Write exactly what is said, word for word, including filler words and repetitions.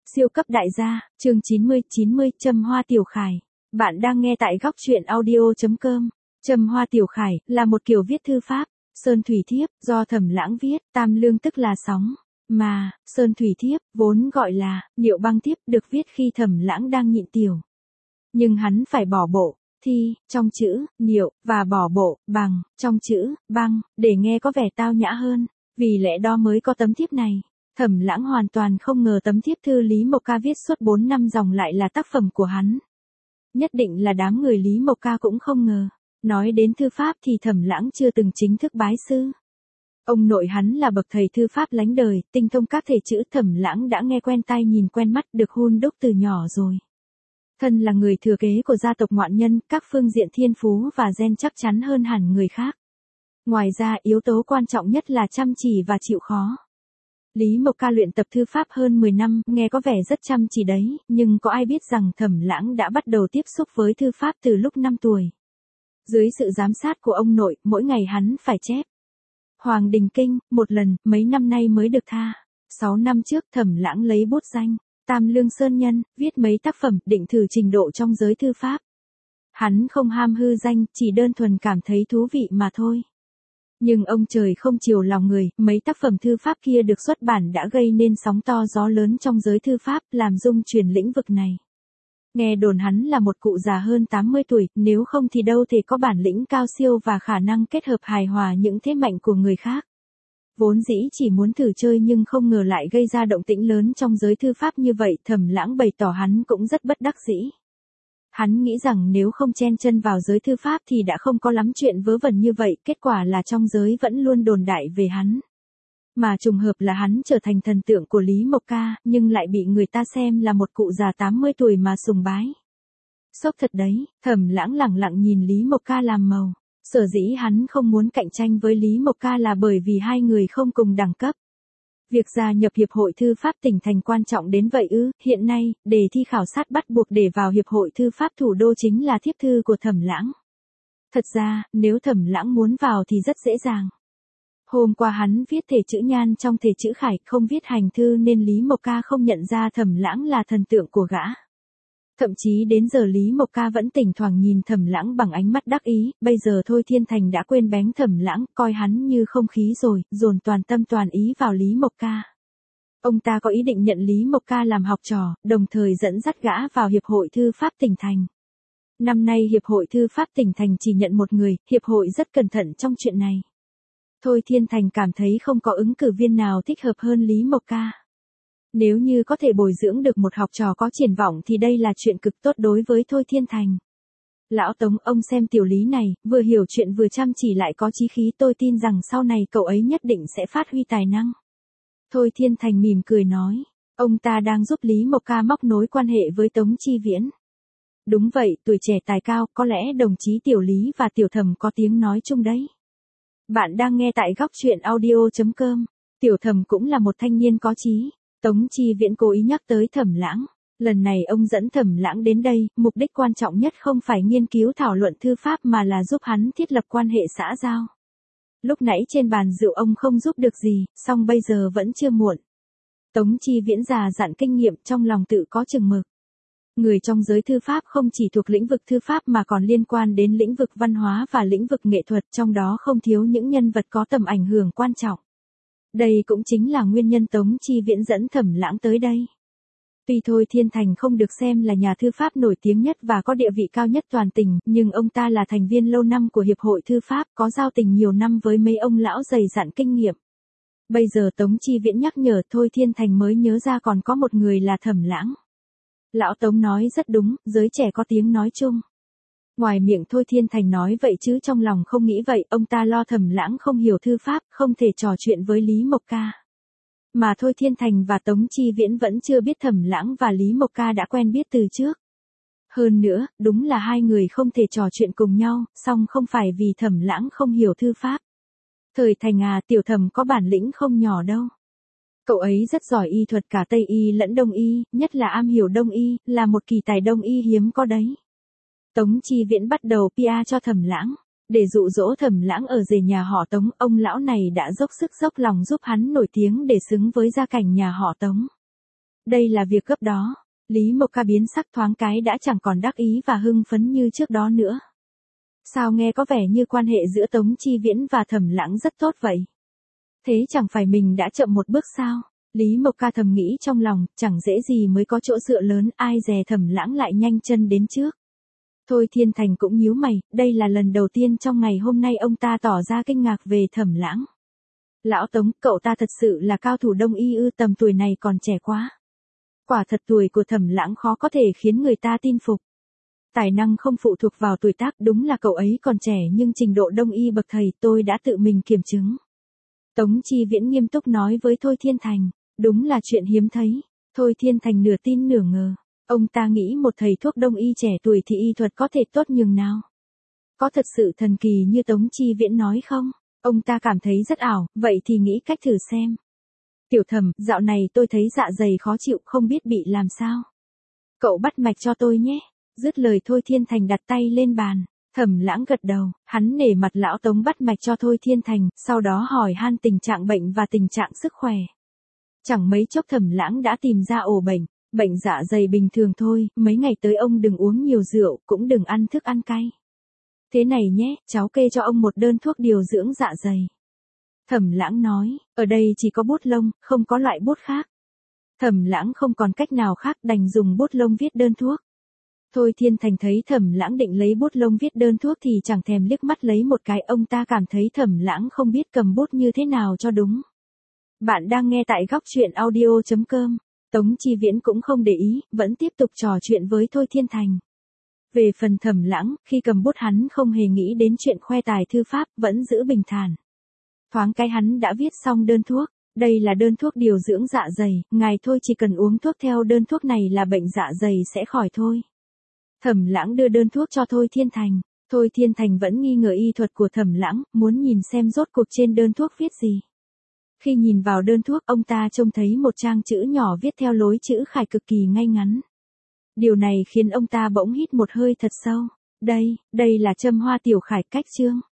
Siêu cấp đại gia, chương chín mươi, chín mươi, Trầm Hoa Tiểu Khải. Bạn đang nghe tại góc truyện audio.com. Trầm Hoa Tiểu Khải là một kiểu viết thư pháp, Sơn Thủy Thiếp, do Thẩm Lãng viết, tam lương tức là sóng, mà, Sơn Thủy Thiếp, vốn gọi là, Niệu Băng Thiếp, được viết khi Thẩm Lãng đang nhịn tiểu. Nhưng hắn phải bỏ bộ, thi, trong chữ, niệu, và bỏ bộ, bằng, trong chữ, băng, để nghe có vẻ tao nhã hơn, vì lẽ đó mới có tấm thiếp này. Thẩm Lãng hoàn toàn không ngờ tấm thiếp thư Lý Mộc Ca viết suốt bốn năm dòng lại là tác phẩm của hắn. Nhất định là đám người Lý Mộc Ca cũng không ngờ. Nói đến thư pháp thì Thẩm Lãng chưa từng chính thức bái sư. Ông nội hắn là bậc thầy thư pháp lánh đời, tinh thông các thể chữ. Thẩm Lãng đã nghe quen tai nhìn quen mắt, được hun đúc từ nhỏ rồi. Thân là người thừa kế của gia tộc ngoại nhân, các phương diện thiên phú và gen chắc chắn hơn hẳn người khác. Ngoài ra yếu tố quan trọng nhất là chăm chỉ và chịu khó. Lý Mộc Ca luyện tập thư pháp hơn mười năm, nghe có vẻ rất chăm chỉ đấy, nhưng có ai biết rằng Thẩm Lãng đã bắt đầu tiếp xúc với thư pháp từ lúc năm tuổi. Dưới sự giám sát của ông nội, mỗi ngày hắn phải chép Hoàng Đình Kinh, một lần, mấy năm nay mới được tha. Sáu năm trước Thẩm Lãng lấy bút danh Tam Lương Sơn Nhân, viết mấy tác phẩm, định thử trình độ trong giới thư pháp. Hắn không ham hư danh, chỉ đơn thuần cảm thấy thú vị mà thôi. Nhưng ông trời không chiều lòng người, mấy tác phẩm thư pháp kia được xuất bản đã gây nên sóng to gió lớn trong giới thư pháp, làm rung chuyển lĩnh vực này. Nghe đồn hắn là một cụ già hơn tám mươi tuổi, nếu không thì đâu thể có bản lĩnh cao siêu và khả năng kết hợp hài hòa những thế mạnh của người khác. Vốn dĩ chỉ muốn thử chơi nhưng không ngờ lại gây ra động tĩnh lớn trong giới thư pháp như vậy. Thẩm Lãng bày tỏ hắn cũng rất bất đắc dĩ. Hắn nghĩ rằng nếu không chen chân vào giới thư pháp thì đã không có lắm chuyện vớ vẩn như vậy, kết quả là trong giới vẫn luôn đồn đại về hắn. Mà trùng hợp là hắn trở thành thần tượng của Lý Mộc Ca, nhưng lại bị người ta xem là một cụ già tám mươi tuổi mà sùng bái. Sốc thật đấy, Thẩm Lãng lẳng lặng nhìn Lý Mộc Ca làm màu. Sở dĩ hắn không muốn cạnh tranh với Lý Mộc Ca là bởi vì hai người không cùng đẳng cấp. Việc gia nhập Hiệp hội Thư pháp tỉnh thành quan trọng đến vậy ư? Hiện nay, đề thi khảo sát bắt buộc để vào Hiệp hội Thư pháp thủ đô chính là thiếp thư của Thẩm Lãng. Thật ra, nếu Thẩm Lãng muốn vào thì rất dễ dàng. Hôm qua hắn viết thể chữ Nhan trong thể chữ Khải, không viết hành thư nên Lý Mộc Ca không nhận ra Thẩm Lãng là thần tượng của gã. Thậm chí đến giờ Lý Mộc Ca vẫn thỉnh thoảng nhìn Thẩm Lãng bằng ánh mắt đắc ý. Bây giờ Thôi Thiên Thành đã quên bén Thẩm Lãng, coi hắn như không khí rồi, dồn toàn tâm toàn ý vào Lý Mộc Ca. Ông ta có ý định nhận Lý Mộc Ca làm học trò, đồng thời dẫn dắt gã vào Hiệp hội Thư pháp tỉnh thành. Năm nay Hiệp hội Thư pháp tỉnh thành chỉ nhận một người, Hiệp hội rất cẩn thận trong chuyện này. Thôi Thiên Thành cảm thấy không có ứng cử viên nào thích hợp hơn Lý Mộc Ca. Nếu như có thể bồi dưỡng được một học trò có triển vọng thì đây là chuyện cực tốt đối với Thôi Thiên Thành. Lão Tống, ông xem tiểu Lý này, vừa hiểu chuyện vừa chăm chỉ lại có chí khí, tôi tin rằng sau này cậu ấy nhất định sẽ phát huy tài năng. Thôi Thiên Thành mỉm cười nói, ông ta đang giúp Lý Mộc Ca móc nối quan hệ với Tống Chi Viễn. Đúng vậy, tuổi trẻ tài cao, có lẽ đồng chí tiểu Lý và tiểu Thẩm có tiếng nói chung đấy. Bạn đang nghe tại góc truyện audio.com. Tiểu Thẩm cũng là một thanh niên có chí. Tống Chi Viễn cố ý nhắc tới Thẩm Lãng. Lần này ông dẫn Thẩm Lãng đến đây, mục đích quan trọng nhất không phải nghiên cứu thảo luận thư pháp mà là giúp hắn thiết lập quan hệ xã giao. Lúc nãy trên bàn rượu ông không giúp được gì, song bây giờ vẫn chưa muộn. Tống Chi Viễn già dặn kinh nghiệm, trong lòng tự có chừng mực. Người trong giới thư pháp không chỉ thuộc lĩnh vực thư pháp mà còn liên quan đến lĩnh vực văn hóa và lĩnh vực nghệ thuật, trong đó không thiếu những nhân vật có tầm ảnh hưởng quan trọng. Đây cũng chính là nguyên nhân Tống Chi Viễn dẫn Thẩm Lãng tới đây. Tuy Thôi Thiên Thành không được xem là nhà thư pháp nổi tiếng nhất và có địa vị cao nhất toàn tỉnh, nhưng ông ta là thành viên lâu năm của Hiệp hội Thư pháp, có giao tình nhiều năm với mấy ông lão dày dặn kinh nghiệm. Bây giờ Tống Chi Viễn nhắc nhở, Thôi Thiên Thành mới nhớ ra còn có một người là Thẩm Lãng. Lão Tống nói rất đúng, giới trẻ có tiếng nói chung. Ngoài miệng Thôi Thiên Thành nói vậy chứ trong lòng không nghĩ vậy, ông ta lo Thẩm Lãng không hiểu thư pháp, không thể trò chuyện với Lý Mộc Ca. Mà Thôi Thiên Thành và Tống Chi Viễn vẫn chưa biết Thẩm Lãng và Lý Mộc Ca đã quen biết từ trước. Hơn nữa, đúng là hai người không thể trò chuyện cùng nhau, song không phải vì Thẩm Lãng không hiểu thư pháp. Thời Thành à, tiểu Thẩm có bản lĩnh không nhỏ đâu. Cậu ấy rất giỏi y thuật cả Tây y lẫn Đông y, nhất là am hiểu Đông y, là một kỳ tài Đông y hiếm có đấy. Tống Chi Viễn bắt đầu pê e cho Thẩm Lãng. Để dụ dỗ Thẩm Lãng ở rể nhà họ Tống, ông lão này đã dốc sức dốc lòng giúp hắn nổi tiếng để xứng với gia cảnh nhà họ Tống. đây là việc gấp đó. Lý Mộc Ca biến sắc thoáng cái đã chẳng còn đắc ý và hưng phấn như trước đó nữa. Sao nghe có vẻ như quan hệ giữa Tống Chi Viễn và Thẩm Lãng rất tốt vậy? Thế chẳng phải mình đã chậm một bước sao? Lý Mộc Ca thầm nghĩ trong lòng, chẳng dễ gì mới có chỗ dựa lớn, ai dè Thẩm Lãng lại nhanh chân đến trước. Thôi Thiên Thành cũng nhíu mày, đây là lần đầu tiên trong ngày hôm nay ông ta tỏ ra kinh ngạc về Thẩm Lãng. Lão Tống, cậu ta thật sự là cao thủ đông y ư? Tầm tuổi này còn trẻ quá. Quả thật tuổi của Thẩm Lãng khó có thể khiến người ta tin phục. Tài năng không phụ thuộc vào tuổi tác, đúng là cậu ấy còn trẻ nhưng trình độ đông y bậc thầy tôi đã tự mình kiểm chứng. Tống Chi Viễn nghiêm túc nói với Thôi Thiên Thành, đúng là chuyện hiếm thấy. Thôi Thiên Thành nửa tin nửa ngờ, ông ta nghĩ một thầy thuốc đông y trẻ tuổi thì y thuật có thể tốt nhường nào. Có thật sự thần kỳ như Tống Chi Viễn nói không? Ông ta cảm thấy rất ảo, vậy thì nghĩ cách thử xem. Tiểu Thẩm, dạo này tôi thấy dạ dày khó chịu, không biết bị làm sao. Cậu bắt mạch cho tôi nhé. Dứt lời Thôi Thiên Thành đặt tay lên bàn. Thẩm Lãng gật đầu, hắn nể mặt lão Tống bắt mạch cho Thôi Thiên Thành, sau đó hỏi han tình trạng bệnh và tình trạng sức khỏe. Chẳng mấy chốc Thẩm Lãng đã tìm ra ổ bệnh, bệnh dạ dày bình thường thôi, mấy ngày tới ông đừng uống nhiều rượu, cũng đừng ăn thức ăn cay. Thế này nhé, cháu kê cho ông một đơn thuốc điều dưỡng dạ dày. Thẩm Lãng nói, ở đây chỉ có bút lông, không có loại bút khác. Thẩm Lãng không còn cách nào khác đành dùng bút lông viết đơn thuốc. Thôi Thiên Thành thấy Thẩm Lãng định lấy bút lông viết đơn thuốc thì chẳng thèm liếc mắt lấy một cái, ông ta cảm thấy Thẩm Lãng không biết cầm bút như thế nào cho đúng. Bạn đang nghe tại góc truyện audio chấm com. Tống Chi Viễn cũng không để ý, vẫn tiếp tục trò chuyện với Thôi Thiên Thành. Về phần Thẩm Lãng, khi cầm bút hắn không hề nghĩ đến chuyện khoe tài thư pháp, vẫn giữ bình thản. Thoáng cái hắn đã viết xong đơn thuốc. Đây là đơn thuốc điều dưỡng dạ dày, ngài thôi chỉ cần uống thuốc theo đơn thuốc này là bệnh dạ dày sẽ khỏi thôi. Thẩm Lãng đưa đơn thuốc cho Thôi Thiên Thành. Thôi Thiên Thành vẫn nghi ngờ y thuật của Thẩm Lãng, muốn nhìn xem rốt cuộc trên đơn thuốc viết gì. Khi nhìn vào đơn thuốc, ông ta trông thấy một trang chữ nhỏ viết theo lối chữ khải cực kỳ ngay ngắn. Điều này khiến ông ta bỗng hít một hơi thật sâu. Đây, đây là châm hoa tiểu khải cách chương.